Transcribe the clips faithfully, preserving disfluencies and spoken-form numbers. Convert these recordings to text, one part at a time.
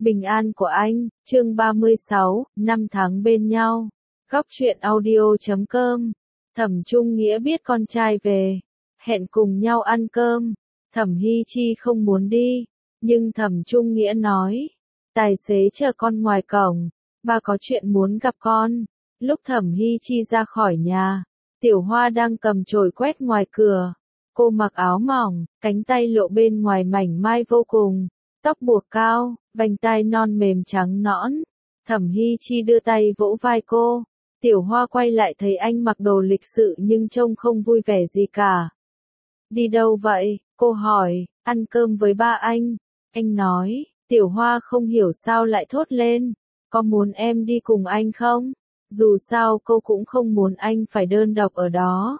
Bình an của anh, chương ba mươi sáu, năm tháng bên nhau. Góc truyện audio chấm com. Thẩm Trung Nghĩa biết con trai về, hẹn cùng nhau ăn cơm. Thẩm Hy Chi không muốn đi, nhưng Thẩm Trung Nghĩa nói, tài xế chờ con ngoài cổng, ba có chuyện muốn gặp con. Lúc Thẩm Hy Chi ra khỏi nhà, Tiểu Hoa đang cầm chổi quét ngoài cửa. Cô mặc áo mỏng, cánh tay lộ bên ngoài mảnh mai vô cùng, tóc buộc cao, vành tai non mềm trắng nõn. Thẩm Hy Chi đưa tay vỗ vai cô. Tiểu Hoa quay lại thấy anh mặc đồ lịch sự nhưng trông không vui vẻ gì cả. Đi đâu vậy? Cô hỏi. Ăn cơm với ba anh. Anh nói. Tiểu Hoa không hiểu sao lại thốt lên. Có muốn em đi cùng anh không? Dù sao cô cũng không muốn anh phải đơn độc ở đó.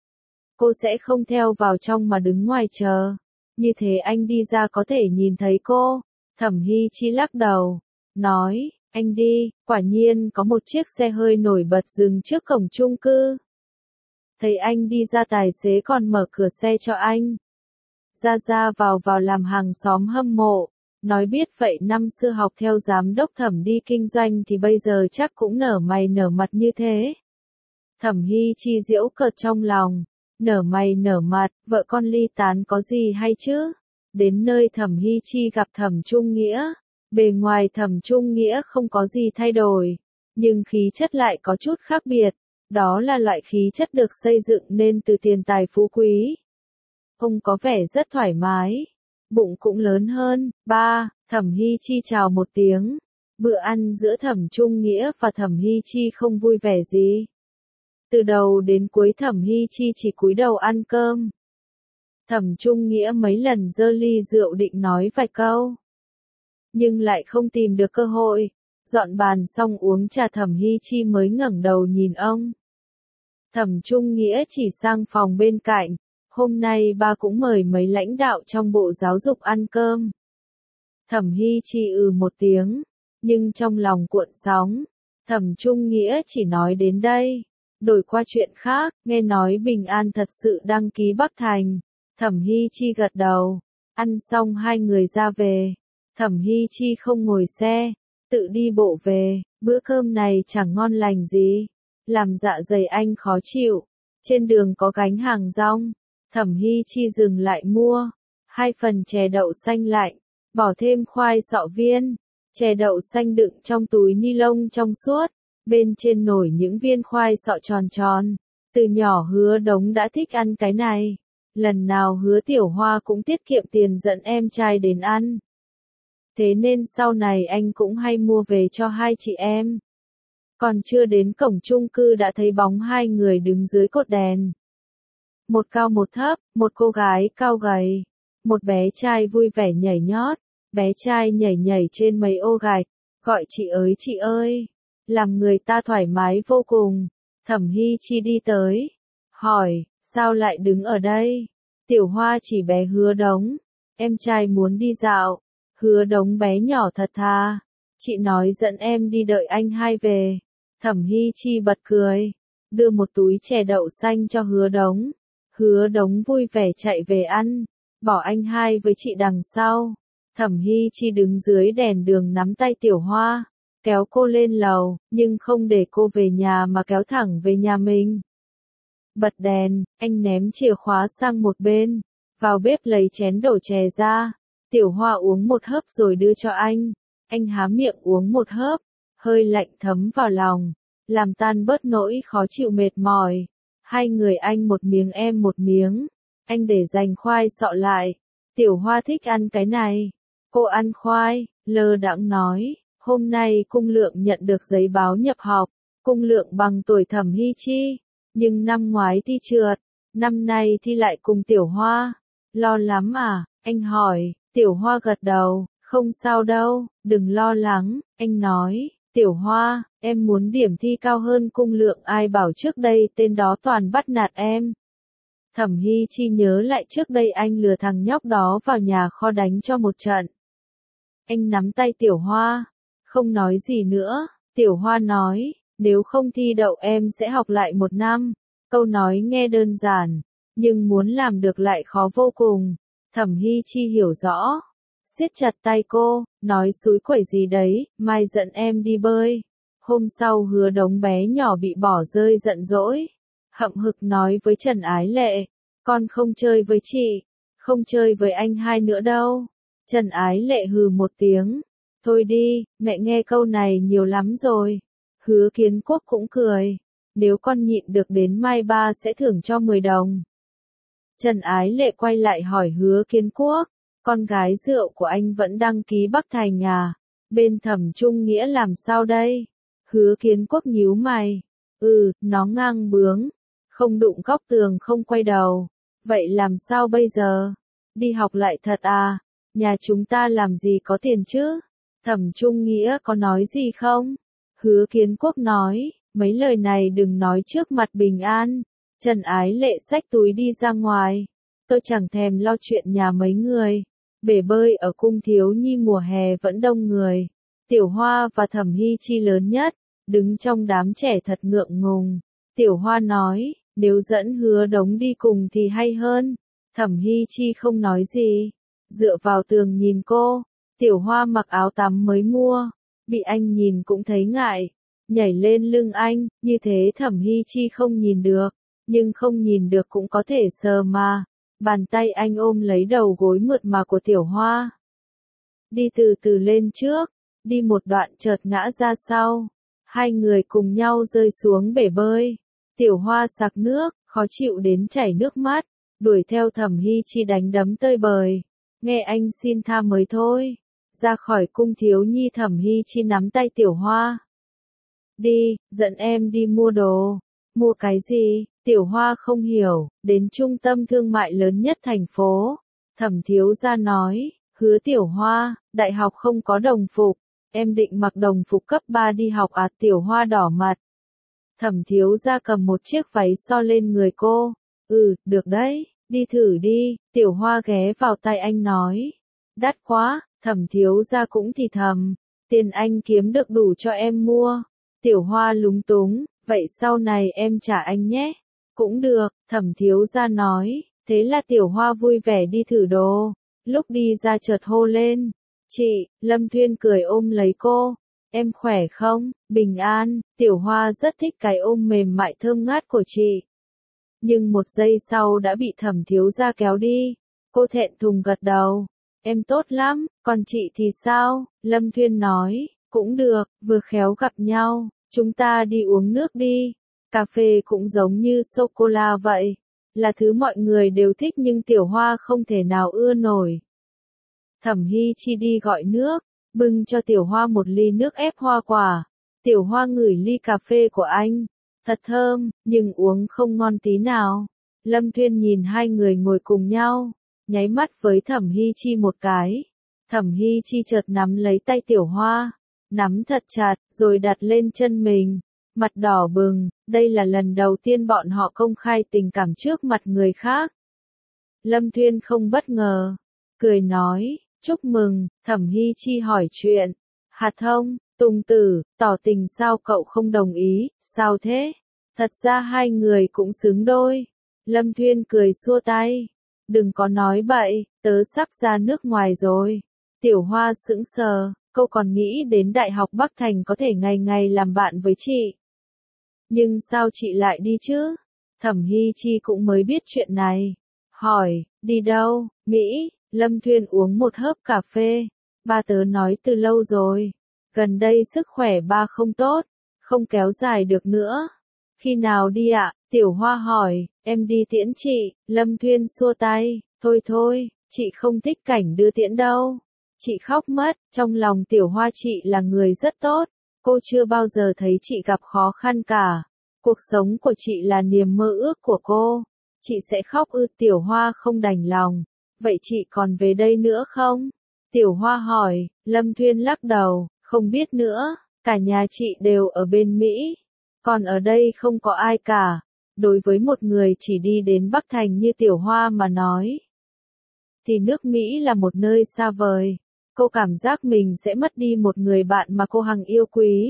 Cô sẽ không theo vào trong mà đứng ngoài chờ. Như thế anh đi ra có thể nhìn thấy cô. Thẩm Hy Chi lắc đầu. Nói. Anh đi. Quả nhiên có một chiếc xe hơi nổi bật dừng trước cổng chung cư. Thấy anh đi ra, tài xế còn mở cửa xe cho anh. Ra ra vào vào làm hàng xóm hâm mộ. Nói biết vậy năm xưa học theo giám đốc Thẩm đi kinh doanh thì bây giờ chắc cũng nở mày nở mặt như thế. Thẩm Hy Chi giễu cợt trong lòng. Nở mày nở mặt, vợ con ly tán có gì hay chứ? Đến nơi Thẩm Hy Chi gặp Thẩm Trung Nghĩa. Bề ngoài Thẩm Trung Nghĩa không có gì thay đổi, nhưng khí chất lại có chút khác biệt. Đó là loại khí chất được xây dựng nên từ tiền tài phú quý. Ông có vẻ rất thoải mái, bụng cũng lớn hơn. Ba, Thẩm Hy Chi chào một tiếng. Bữa ăn giữa Thẩm Trung Nghĩa và Thẩm Hy Chi không vui vẻ gì. Từ đầu đến cuối Thẩm Hy Chi chỉ cúi đầu ăn cơm. Thẩm Trung Nghĩa mấy lần giơ ly rượu định nói vài câu, nhưng lại không tìm được cơ hội. Dọn bàn xong uống trà, Thẩm Hy Chi mới ngẩng đầu nhìn ông. Thẩm Trung Nghĩa chỉ sang phòng bên cạnh. Hôm nay ba cũng mời mấy lãnh đạo trong Bộ Giáo dục ăn cơm. Thẩm Hy Chi ừ một tiếng, nhưng trong lòng cuộn sóng. Thẩm Trung Nghĩa chỉ nói đến đây, đổi qua chuyện khác. Nghe nói Bình An thật sự đăng ký Bắc Thành. Thẩm Hy Chi gật đầu. Ăn xong hai người ra về. Thẩm Hy Chi không ngồi xe, tự đi bộ về. Bữa cơm này chẳng ngon lành gì, làm dạ dày anh khó chịu. Trên đường có gánh hàng rong, Thẩm Hy Chi dừng lại mua hai phần chè đậu xanh lạnh, bỏ thêm khoai sọ viên. Chè đậu xanh đựng trong túi ni lông trong suốt, bên trên nổi những viên khoai sọ tròn tròn. Từ nhỏ Hứa Đống đã thích ăn cái này. Lần nào Hứa Tiểu Hoa cũng tiết kiệm tiền dẫn em trai đến ăn. Thế nên sau này anh cũng hay mua về cho hai chị em. Còn chưa đến cổng chung cư đã thấy bóng hai người đứng dưới cột đèn. Một cao một thấp, một cô gái cao gầy, một bé trai vui vẻ nhảy nhót. Bé trai nhảy nhảy trên mấy ô gạch, gọi chị ơi chị ơi, làm người ta thoải mái vô cùng. Thẩm Hy Chi đi tới, hỏi, sao lại đứng ở đây? Tiểu Hoa chỉ bé Hứa Đống, em trai muốn đi dạo. Hứa Đống bé nhỏ thật thà, chị nói dẫn em đi đợi anh hai về. Thẩm Hy Chi bật cười, đưa một túi chè đậu xanh cho Hứa Đống. Hứa Đống vui vẻ chạy về ăn, bỏ anh hai với chị đằng sau. Thẩm Hy Chi đứng dưới đèn đường nắm tay Tiểu Hoa, kéo cô lên lầu, nhưng không để cô về nhà mà kéo thẳng về nhà mình. Bật đèn, anh ném chìa khóa sang một bên, vào bếp lấy chén đổ chè ra. Tiểu Hoa uống một hớp rồi đưa cho anh. Anh há miệng uống một hớp, hơi lạnh thấm vào lòng, làm tan bớt nỗi khó chịu mệt mỏi. Hai người anh một miếng em một miếng, anh để dành khoai sọ lại. Tiểu Hoa thích ăn cái này. Cô ăn khoai, lơ đãng nói, hôm nay Cung Lượng nhận được giấy báo nhập học. Cung Lượng bằng tuổi Thẩm Hy Chi, nhưng năm ngoái thi trượt, năm nay thi lại cùng Tiểu Hoa. Lo lắm à? Anh hỏi. Tiểu Hoa gật đầu, không sao đâu, đừng lo lắng. Anh nói, Tiểu Hoa, em muốn điểm thi cao hơn Cung Lượng, ai bảo trước đây tên đó toàn bắt nạt em. Thẩm Hy Chi nhớ lại trước đây anh lừa thằng nhóc đó vào nhà kho đánh cho một trận. Anh nắm tay Tiểu Hoa, không nói gì nữa. Tiểu Hoa nói, nếu không thi đậu em sẽ học lại một năm. Câu nói nghe đơn giản, nhưng muốn làm được lại khó vô cùng. Thẩm Hy Chi hiểu rõ. siết chặt tay cô, nói xúi quẩy gì đấy, mai dẫn em đi bơi. Hôm sau Hứa Đống bé nhỏ bị bỏ rơi giận dỗi. Hậm hực nói với Trần Ái Lệ, con không chơi với chị, không chơi với anh hai nữa đâu. Trần Ái Lệ hừ một tiếng, thôi đi, mẹ nghe câu này nhiều lắm rồi. Hứa Kiến Quốc cũng cười, nếu con nhịn được đến mai ba sẽ thưởng cho mười đồng. Trần Ái Lệ quay lại hỏi Hứa Kiến Quốc, con gái rượu của anh vẫn đăng ký Bắc Thành à? Bên Thẩm Trung Nghĩa làm sao đây? Hứa Kiến Quốc nhíu mày, ừ, nó ngang bướng, không đụng góc tường không quay đầu. Vậy làm sao bây giờ? Đi học lại thật à? Nhà chúng ta làm gì có tiền chứ? Thẩm Trung Nghĩa có nói gì không? Hứa Kiến Quốc nói, mấy lời này đừng nói trước mặt Bình An. Trần Ái Lệ xách túi đi ra ngoài. Tôi chẳng thèm lo chuyện nhà mấy người. Bể bơi ở cung thiếu nhi mùa hè vẫn đông người. Tiểu Hoa và Thẩm Hy Chi lớn nhất, đứng trong đám trẻ thật ngượng ngùng. Tiểu Hoa nói, nếu dẫn Hứa Đống đi cùng thì hay hơn. Thẩm Hy Chi không nói gì, dựa vào tường nhìn cô. Tiểu Hoa mặc áo tắm mới mua, bị anh nhìn cũng thấy ngại, nhảy lên lưng anh, như thế Thẩm Hy Chi không nhìn được, nhưng không nhìn được cũng có thể sờ mà. Bàn tay anh ôm lấy đầu gối mượt mà của Tiểu Hoa. Đi từ từ lên trước, đi một đoạn chợt ngã ra sau. Hai người cùng nhau rơi xuống bể bơi. Tiểu Hoa sặc nước, khó chịu đến chảy nước mắt, đuổi theo Thẩm Hy Chi đánh đấm tơi bời. Nghe anh xin tha mới thôi. Ra khỏi cung thiếu nhi Thẩm Hy Chi nắm tay Tiểu Hoa. Đi, dẫn em đi mua đồ. Mua cái gì? Tiểu Hoa không hiểu. Đến trung tâm thương mại lớn nhất thành phố. Thẩm thiếu gia nói, Hứa Tiểu Hoa, đại học không có đồng phục. Em định mặc đồng phục cấp ba đi học à? Tiểu Hoa đỏ mặt. Thẩm thiếu gia cầm một chiếc váy so lên người cô. Ừ, được đấy, đi thử đi. Tiểu Hoa ghé vào tai anh nói. Đắt quá. Thẩm thiếu gia cũng thì thầm, tiền anh kiếm được đủ cho em mua. Tiểu Hoa lúng túng, vậy sau này em trả anh nhé. Cũng được, Thẩm thiếu gia nói. Thế là Tiểu Hoa vui vẻ đi thử đồ. Lúc đi ra chợt hô lên, chị. Lâm Thuyên cười ôm lấy cô. Em khỏe không? Bình an. Tiểu Hoa rất thích cái ôm mềm mại thơm ngát của chị. Nhưng một giây sau đã bị Thẩm thiếu gia kéo đi. Cô thẹn thùng gật đầu. Em tốt lắm, còn chị thì sao? Lâm Thuyên nói, cũng được, vừa khéo gặp nhau, chúng ta đi uống nước đi. Cà phê cũng giống như sô-cô-la vậy, là thứ mọi người đều thích nhưng Tiểu Hoa không thể nào ưa nổi. Thẩm Hy Chi đi gọi nước, bưng cho Tiểu Hoa một ly nước ép hoa quả. Tiểu Hoa ngửi ly cà phê của anh, thật thơm, nhưng uống không ngon tí nào. Lâm Thuyên nhìn hai người ngồi cùng nhau, nháy mắt với Thẩm Hy Chi một cái. Thẩm Hy Chi chợt nắm lấy tay Tiểu Hoa, nắm thật chặt, rồi đặt lên chân mình. Mặt đỏ bừng, đây là lần đầu tiên bọn họ công khai tình cảm trước mặt người khác. Lâm Thuyên không bất ngờ, cười nói, chúc mừng. Thẩm Hy Chi hỏi chuyện. Hạt thông, Tùng Tử, tỏ tình sao cậu không đồng ý, sao thế? Thật ra hai người cũng xứng đôi. Lâm Thuyên cười xua tay. Đừng có nói bậy, tớ sắp ra nước ngoài rồi. Tiểu Hoa sững sờ, cô còn nghĩ đến Đại học Bắc Thành có thể ngày ngày làm bạn với chị. Nhưng sao chị lại đi chứ? Thẩm Hy Chi cũng mới biết chuyện này. Hỏi, đi đâu? Mỹ. Lâm Thuyên uống một hớp cà phê. Ba tớ nói từ lâu rồi. Gần đây sức khỏe ba không tốt, không kéo dài được nữa. Khi nào đi ạ? Tiểu Hoa hỏi. Em đi tiễn chị. Lâm Thuyên xua tay. Thôi thôi, chị không thích cảnh đưa tiễn đâu. Chị khóc mất. Trong lòng Tiểu Hoa chị là người rất tốt. Cô chưa bao giờ thấy chị gặp khó khăn cả. Cuộc sống của chị là niềm mơ ước của cô. Chị sẽ khóc ư? Tiểu Hoa không đành lòng. Vậy chị còn về đây nữa không? Tiểu Hoa hỏi. Lâm Thuyên lắc đầu. Không biết nữa. Cả nhà chị đều ở bên Mỹ. Còn ở đây không có ai cả. Đối với một người chỉ đi đến Bắc Thành như Tiểu Hoa mà nói, thì nước Mỹ là một nơi xa vời. Cô cảm giác mình sẽ mất đi một người bạn mà cô hằng yêu quý.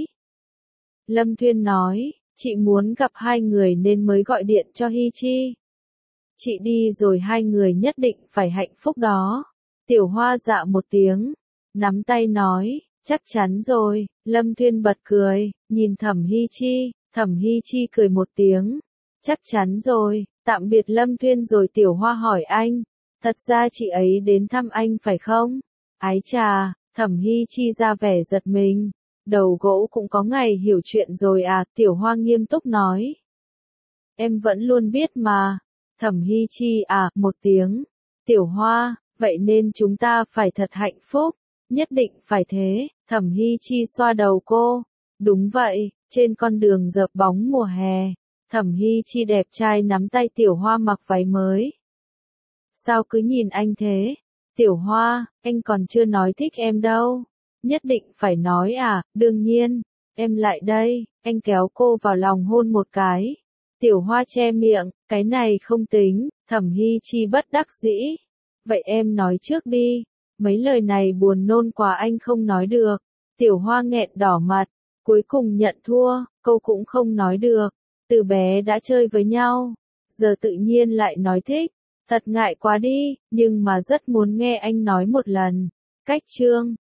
Lâm Thuyên nói, chị muốn gặp hai người nên mới gọi điện cho Hy Chi. Chị đi rồi hai người nhất định phải hạnh phúc đó. Tiểu Hoa dạ một tiếng, nắm tay nói, chắc chắn rồi. Lâm Thuyên bật cười, nhìn Thẩm Hy Chi, Thẩm Hy Chi cười một tiếng, chắc chắn rồi, tạm biệt Lâm Thuyên rồi. Tiểu Hoa hỏi anh, thật ra chị ấy đến thăm anh phải không? Ái chà, Thẩm Hy Chi ra vẻ giật mình, đầu gỗ cũng có ngày hiểu chuyện rồi à. Tiểu Hoa nghiêm túc nói, em vẫn luôn biết mà. Thẩm Hy Chi à một tiếng, Tiểu Hoa, vậy nên chúng ta phải thật hạnh phúc, nhất định phải thế. Thẩm Hy Chi xoa đầu cô, đúng vậy, trên con đường dợp bóng mùa hè, Thẩm Hy Chi đẹp trai nắm tay Tiểu Hoa mặc váy mới. Sao cứ nhìn anh thế? Tiểu Hoa, anh còn chưa nói thích em đâu. Nhất định phải nói à, đương nhiên, em lại đây. Anh kéo cô vào lòng hôn một cái. Tiểu Hoa che miệng, cái này không tính. Thẩm Hy Chi bất đắc dĩ. Vậy em nói trước đi. Mấy lời này buồn nôn quá anh không nói được. Tiểu Hoa nghẹn đỏ mặt, cuối cùng nhận thua, câu cũng không nói được. Từ bé đã chơi với nhau, giờ tự nhiên lại nói thích. Thật ngại quá đi, nhưng mà rất muốn nghe anh nói một lần. Cách chương